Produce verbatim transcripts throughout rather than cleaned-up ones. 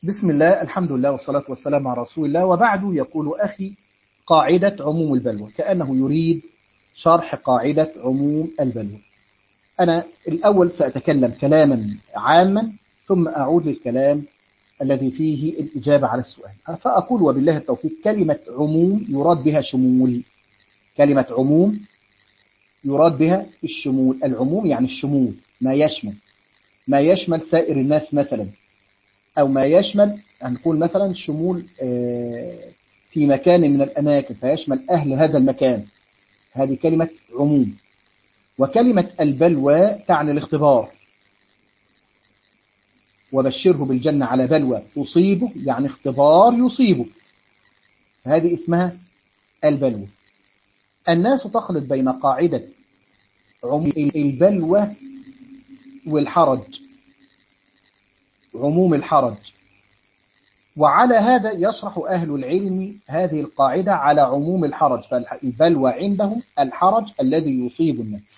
بسم الله، الحمد لله، والصلاة والسلام على رسول الله، وبعد. يقول أخي: قاعدة عموم البلوى، كأنه يريد شرح قاعدة عموم البلوى. أنا الأول سأتكلم كلاما عاما ثم أعود للكلام الذي فيه الإجابة على السؤال. فأقول وبالله التوفيق: كلمة عموم يراد بها شمول. كلمة عموم يراد بها الشمول. العموم يعني الشمول، ما يشمل ما يشمل سائر الناس مثلا، أو ما يشمل هنقول مثلا شمول في مكان من الأماكن فيشمل أهل هذا المكان. هذه كلمة عموم. وكلمة البلوى تعني الاختبار. وبشره بالجنة على بلوى تصيبه، يعني اختبار يصيبه، هذه اسمها البلوى. الناس تخلط بين قاعدة عموم البلوى والحرج، عموم الحرج. وعلى هذا يشرح أهل العلم هذه القاعدة على عموم الحرج، فالبلوى عندهم الحرج الذي يصيب الناس.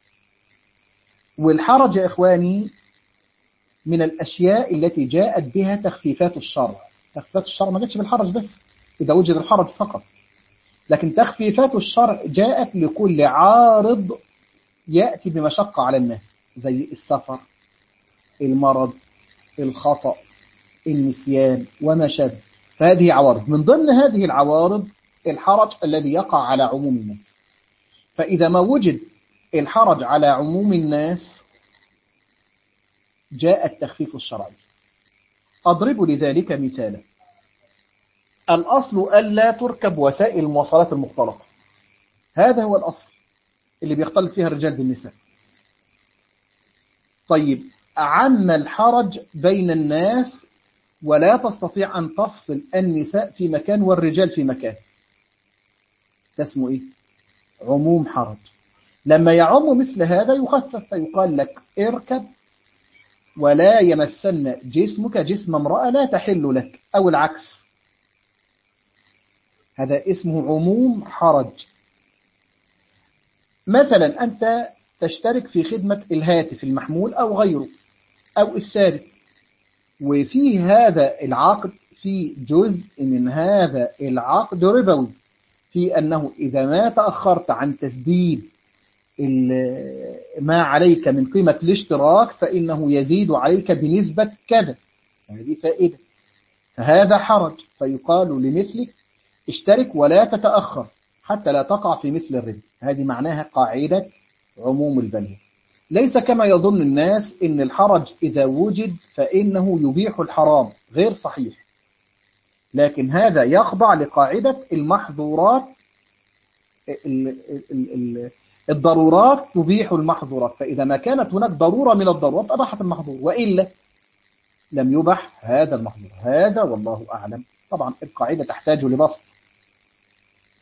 والحرج يا إخواني من الأشياء التي جاءت بها تخفيفات الشرع. تخفيفات الشرع ما جاتش بالحرج بس، إذا وجد الحرج فقط، لكن تخفيفات الشرع جاءت لكل عارض يأتي بمشقة على الناس، زي السفر، المرض، الخطأ، النسيان وما شابه. فهذه عوارض. من ضمن هذه العوارض الحرج الذي يقع على عموم الناس. فإذا ما وجد الحرج على عموم الناس جاء التخفيف الشرعي. أضرب لذلك مثالا: الأصل ألا تركب وسائل المواصلات المختلطة. هذا هو الأصل اللي بيختلط فيها الرجال بالنساء. طيب، عم الحرج بين الناس ولا تستطيع أن تفصل النساء في مكان والرجال في مكان. ده اسمه إيه؟ عموم حرج. لما يعم مثل هذا يخفف، فيقال لك اركب ولا يمسن جسمك جسم امرأة لا تحل لك، أو العكس. هذا اسمه عموم حرج. مثلا أنت تشترك في خدمة الهاتف المحمول أو غيره أو الثابت، وفي هذا العقد في جزء من هذا العقد ربوي، في أنه إذا ما تأخرت عن تسديد ما عليك من قيمة الاشتراك فإنه يزيد عليك بنسبة كذا. هذه فائدة. فهذا حرج، فيقال لمثلك اشترك ولا تتأخر حتى لا تقع في مثل الربا. هذه معناها قاعدة عموم البلوى. ليس كما يظن الناس إن الحرج إذا وجد فإنه يبيح الحرام، غير صحيح. لكن هذا يخضع لقاعدة المحظورات. الضرورات تبيح المحظورات، فإذا ما كانت هناك ضرورة من الضرورات أباحت المحظور، وإلا لم يبح هذا المحظور. هذا والله أعلم. طبعا القاعدة تحتاج لبسط.